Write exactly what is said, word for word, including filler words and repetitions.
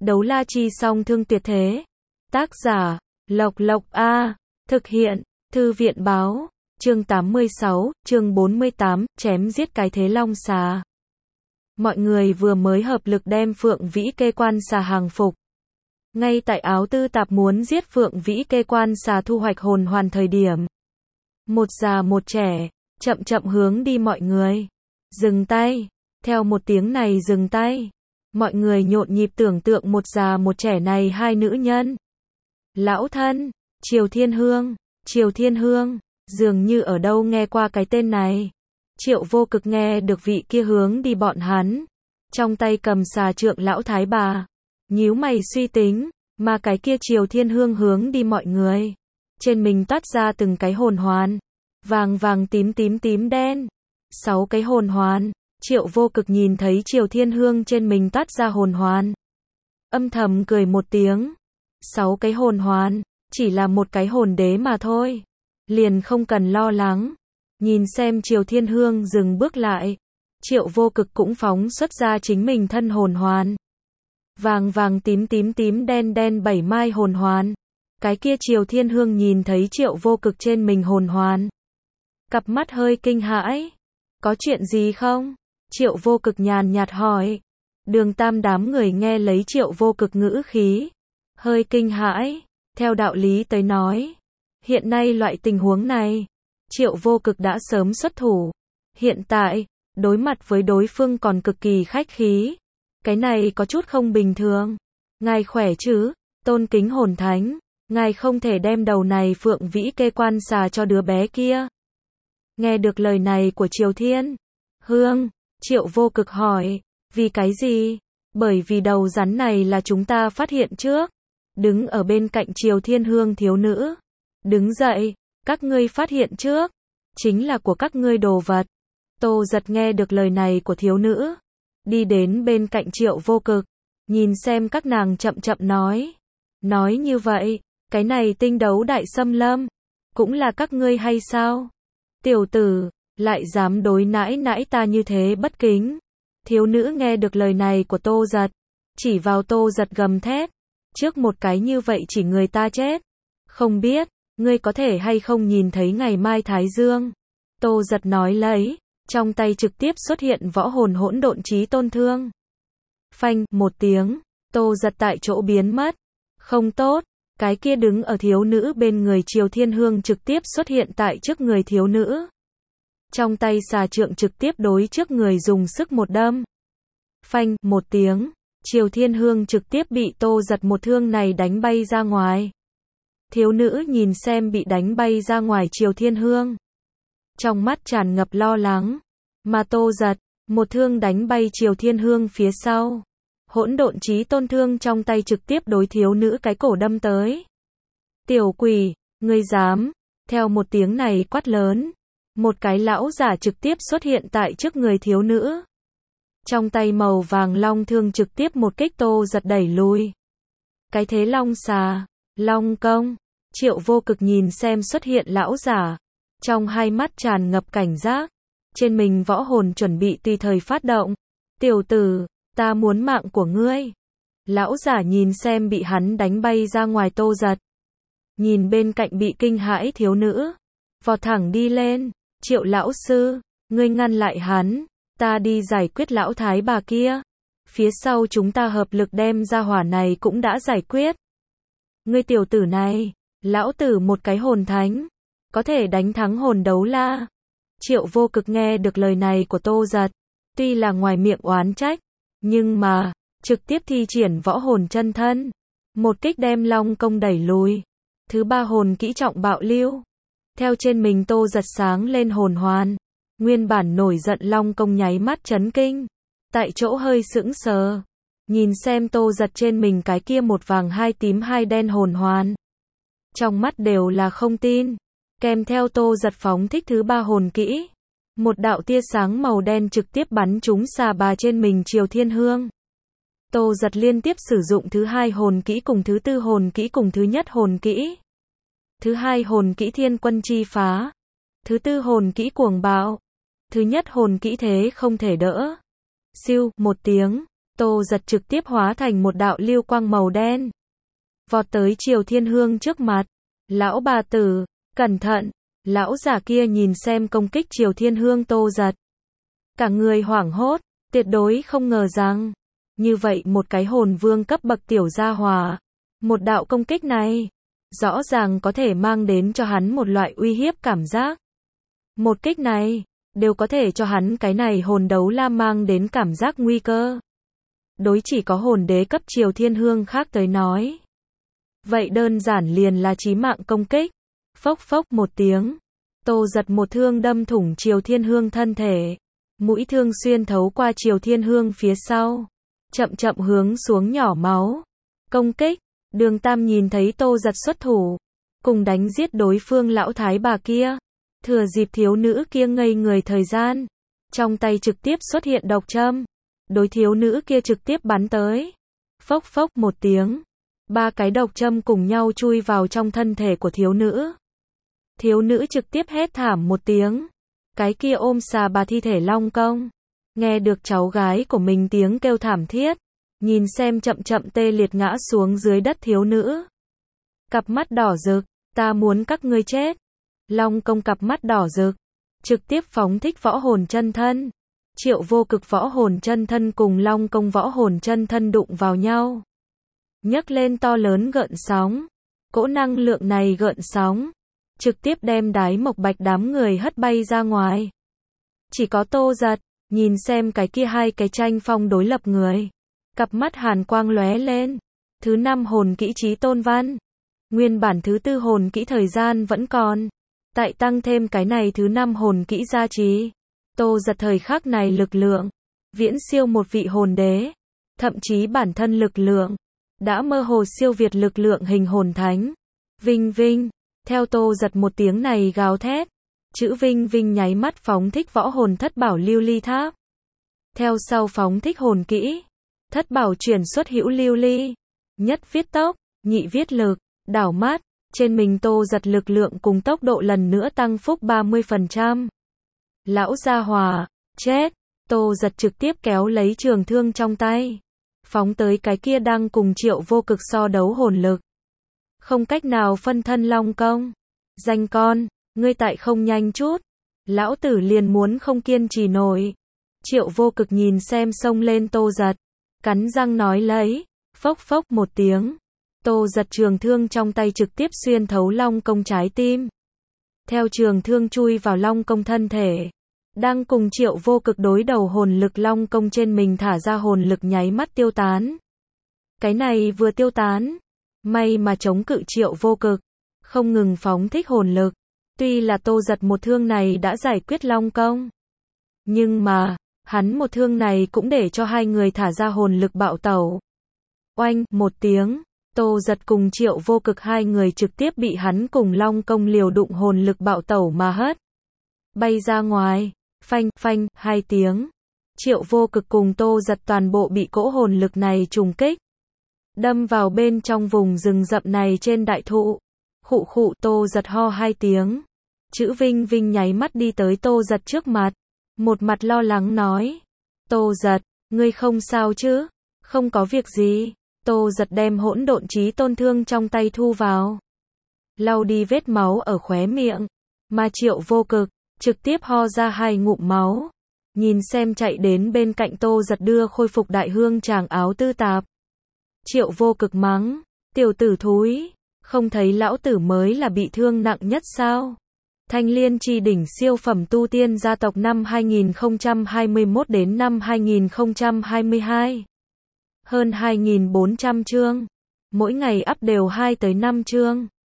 Đấu la chi song thương tuyệt thế. Tác giả, Lộc Lộc A. Thực hiện, Thư viện báo. Chương tám mươi sáu, chương bốn mươi tám, chém giết cái thế long xà. Mọi người vừa mới hợp lực đem Phượng Vĩ Kê Quan Xà hàng phục. Ngay tại Áo Tư Tạp muốn giết Phượng Vĩ Kê Quan Xà thu hoạch hồn hoàn thời điểm. Một già một trẻ, chậm chậm hướng đi mọi người. Dừng tay. Theo một tiếng này dừng tay. Mọi người nhộn nhịp tưởng tượng một già một trẻ này hai nữ nhân. Lão thân, Triều Thiên Hương, Triều Thiên Hương, dường như ở đâu nghe qua cái tên này. Triệu Vô Cực nghe được vị kia hướng đi bọn hắn. Trong tay cầm xà trượng lão thái bà. Nhíu mày suy tính, mà cái kia Triều Thiên Hương hướng đi mọi người. Trên mình toát ra từng cái hồn hoàn. Vàng vàng tím tím tím đen. Sáu cái hồn hoàn. Triệu Vô Cực nhìn thấy Triều Thiên Hương trên mình toát ra hồn hoàn. Âm thầm cười một tiếng. Sáu cái hồn hoàn, chỉ là một cái hồn đế mà thôi. Liền không cần lo lắng. Nhìn xem Triều Thiên Hương dừng bước lại. Triệu Vô Cực cũng phóng xuất ra chính mình thân hồn hoàn. Vàng vàng tím tím tím đen đen bảy mai hồn hoàn. Cái kia Triều Thiên Hương nhìn thấy Triệu Vô Cực trên mình hồn hoàn. Cặp mắt hơi kinh hãi. Có chuyện gì không? Triệu Vô Cực nhàn nhạt hỏi. Đường Tam đám người nghe lấy Triệu Vô Cực ngữ khí. Hơi kinh hãi. Theo đạo lý tới nói. Hiện nay loại tình huống này. Triệu Vô Cực đã sớm xuất thủ. Hiện tại, đối mặt với đối phương còn cực kỳ khách khí. Cái này có chút không bình thường. Ngài khỏe chứ? Tôn kính hồn thánh. Ngài không thể đem đầu này Phượng Vĩ Kê Quan Xà cho đứa bé kia. Nghe được lời này của Triều Thiên Hương, Triệu Vô Cực hỏi, vì cái gì? Bởi vì đầu rắn này là chúng ta phát hiện trước. Đứng ở bên cạnh Triều Thiên Hương thiếu nữ. Đứng dậy, các ngươi phát hiện trước. Chính là của các ngươi đồ vật. Tô Giật nghe được lời này của thiếu nữ. Đi đến bên cạnh Triệu Vô Cực. Nhìn xem các nàng chậm chậm nói. Nói như vậy, cái này tinh đấu đại xâm lâm. Cũng là các ngươi hay sao? Tiểu tử, lại dám đối nãi nãi ta như thế bất kính. Thiếu nữ nghe được lời này của Tô Giật. Chỉ vào Tô Giật gầm thét. Trước một cái như vậy chỉ người ta chết. Không biết, ngươi có thể hay không nhìn thấy ngày mai Thái Dương. Tô Giật nói lấy. Trong tay trực tiếp xuất hiện võ hồn hỗn độn chí tôn thương. Phanh, một tiếng. Tô Giật tại chỗ biến mất. Không tốt. Cái kia đứng ở thiếu nữ bên người Triều Thiên Hương trực tiếp xuất hiện tại trước người thiếu nữ. Trong tay xà trượng trực tiếp đối trước người dùng sức một đâm. Phanh, một tiếng. Triều Thiên Hương trực tiếp bị Tô Giật một thương này đánh bay ra ngoài. Thiếu nữ nhìn xem bị đánh bay ra ngoài Triều Thiên Hương. Trong mắt tràn ngập lo lắng. Mà Tô Giật, một thương đánh bay Triều Thiên Hương phía sau. Hỗn độn chí tôn thương trong tay trực tiếp đối thiếu nữ cái cổ đâm tới. Tiểu quỷ, ngươi dám. Theo một tiếng này quát lớn. Một cái lão giả trực tiếp xuất hiện tại trước người thiếu nữ. Trong tay màu vàng long thương trực tiếp một kích Tô Giật đẩy lùi. Cái thế long xà, long công. Triệu Vô Cực nhìn xem xuất hiện lão giả. Trong hai mắt tràn ngập cảnh giác. Trên mình võ hồn chuẩn bị tùy thời phát động. Tiểu tử, ta muốn mạng của ngươi. Lão giả nhìn xem bị hắn đánh bay ra ngoài Tô Giật. Nhìn bên cạnh bị kinh hãi thiếu nữ. Vọt thẳng đi lên. Triệu lão sư, ngươi ngăn lại hắn. Ta đi giải quyết lão thái bà kia. Phía sau chúng ta hợp lực đem ra hỏa này cũng đã giải quyết. Ngươi tiểu tử này, lão tử một cái hồn thánh. Có thể đánh thắng hồn đấu la. Triệu Vô Cực nghe được lời này của Tô Giật. Tuy là ngoài miệng oán trách. Nhưng mà, trực tiếp thi triển võ hồn chân thân. Một kích đem long công đẩy lùi. Thứ ba hồn kỹ trọng bạo lưu. Theo trên mình Tô Giật sáng lên hồn hoàn. Nguyên bản nổi giận long công nháy mắt chấn kinh. Tại chỗ hơi sững sờ. Nhìn xem Tô Giật trên mình cái kia một vàng hai tím hai đen hồn hoàn. Trong mắt đều là không tin. Kèm theo Tô Giật phóng thích thứ ba hồn kỹ. Một đạo tia sáng màu đen trực tiếp bắn trúng xà bà trên mình Triều Thiên Hương. Tô Giật liên tiếp sử dụng thứ hai hồn kỹ cùng thứ tư hồn kỹ cùng thứ nhất hồn kỹ. Thứ hai hồn kỹ Thiên Quân Chi Phá. Thứ tư hồn kỹ Cuồng Bạo. Thứ nhất hồn kỹ Thế Không Thể Đỡ. Siêu, một tiếng. Tô Giật trực tiếp hóa thành một đạo lưu quang màu đen. Vọt tới Triều Thiên Hương trước mặt. Lão bà tử, cẩn thận. Lão giả kia nhìn xem công kích Triều Thiên Hương Tô Giật. Cả người hoảng hốt, tuyệt đối không ngờ rằng, như vậy một cái hồn vương cấp bậc tiểu gia hỏa, một đạo công kích này, rõ ràng có thể mang đến cho hắn một loại uy hiếp cảm giác. Một kích này, đều có thể cho hắn cái này hồn đấu la mang đến cảm giác nguy cơ. Đối chỉ có hồn đế cấp Triều Thiên Hương khác tới nói. Vậy đơn giản liền là chí mạng công kích. Phốc phốc một tiếng. Tô Giật một thương đâm thủng Triều Thiên Hương thân thể. Mũi thương xuyên thấu qua Triều Thiên Hương phía sau. Chậm chậm hướng xuống nhỏ máu. Công kích. Đường Tam nhìn thấy Tô Giật xuất thủ. Cùng đánh giết đối phương lão thái bà kia. Thừa dịp thiếu nữ kia ngây người thời gian. Trong tay trực tiếp xuất hiện độc châm. Đối thiếu nữ kia trực tiếp bắn tới. Phốc phốc một tiếng. Ba cái độc châm cùng nhau chui vào trong thân thể của thiếu nữ. Thiếu nữ trực tiếp hét thảm một tiếng. Cái kia ôm xà bà thi thể Long Công. Nghe được cháu gái của mình tiếng kêu thảm thiết. Nhìn xem chậm chậm tê liệt ngã xuống dưới đất thiếu nữ. Cặp mắt đỏ rực. Ta muốn các ngươi chết. Long Công cặp mắt đỏ rực. Trực tiếp phóng thích võ hồn chân thân. Triệu Vô Cực võ hồn chân thân cùng Long Công võ hồn chân thân đụng vào nhau. Nhấc lên to lớn gợn sóng. Cỗ năng lượng này gợn sóng. Trực tiếp đem Đái Mộc Bạch đám người hất bay ra ngoài. Chỉ có Tô Giật, nhìn xem cái kia hai cái tranh phong đối lập người. Cặp mắt hàn quang lóe lên. Thứ năm hồn kỹ Chí Tôn Văn. Nguyên bản thứ tư hồn kỹ thời gian vẫn còn. Tại tăng thêm cái này thứ năm hồn kỹ gia trì. Tô Giật thời khắc này lực lượng. Viễn siêu một vị hồn đế. Thậm chí bản thân lực lượng. Đã mơ hồ siêu việt lực lượng hình hồn thánh. Vinh vinh. Theo Tô Giật một tiếng này gào thét. Chữ vinh vinh nháy mắt phóng thích võ hồn thất bảo lưu ly tháp. Theo sau phóng thích hồn kỹ. Thất bảo chuyển xuất hữu lưu ly. Nhất viết tốc, nhị viết lực, đảo mắt. Trên mình Tô Giật lực lượng cùng tốc độ lần nữa tăng phúc ba mươi phần trăm. Lão gia hòa, chết. Tô Giật trực tiếp kéo lấy trường thương trong tay. Phóng tới cái kia đang cùng Triệu Vô Cực so đấu hồn lực. Không cách nào phân thân Long Công. Danh con, ngươi tại không nhanh chút. Lão tử liền muốn không kiên trì nổi. Triệu Vô Cực nhìn xem xông lên Tô Giật. Cắn răng nói lấy. Phốc phốc một tiếng. Tô Giật trường thương trong tay trực tiếp xuyên thấu Long Công trái tim. Theo trường thương chui vào Long Công thân thể. Đang cùng Triệu Vô Cực đối đầu hồn lực Long Công trên mình thả ra hồn lực nháy mắt tiêu tán. Cái này vừa tiêu tán. May mà chống cự Triệu Vô Cực. Không ngừng phóng thích hồn lực. Tuy là Tô Giật một thương này đã giải quyết Long Công. Nhưng mà, hắn một thương này cũng để cho hai người thả ra hồn lực bạo tẩu. Oanh, một tiếng. Tô Giật cùng Triệu Vô Cực hai người trực tiếp bị hắn cùng Long Công liều đụng hồn lực bạo tẩu mà hất. Bay ra ngoài. Phanh, phanh, hai tiếng. Triệu Vô Cực cùng Tô Giật toàn bộ bị cỗ hồn lực này trùng kích. Đâm vào bên trong vùng rừng rậm này trên đại thụ. Khụ khụ Tô Giật ho hai tiếng. Chữ Vinh Vinh nháy mắt đi tới Tô Giật trước mặt. Một mặt lo lắng nói. Tô Giật, ngươi không sao chứ? Không có việc gì. Tô Giật đem hỗn độn chí tôn thương trong tay thu vào. Lau đi vết máu ở khóe miệng. Mà Triệu Vô Cực trực tiếp ho ra hai ngụm máu. Nhìn xem chạy đến bên cạnh Tô Giật đưa khôi phục đại hương tràng áo tư tạp. Triệu Vô Cực mắng. Tiểu tử thúi. Không thấy lão tử mới là bị thương nặng nhất sao? Thanh Liên Chi đỉnh siêu phẩm tu tiên gia tộc năm hai nghìn không trăm hai mươi mốt đến năm hai nghìn không trăm hai mươi hai. Hơn hai nghìn bốn trăm chương. Mỗi ngày up đều hai tới năm chương.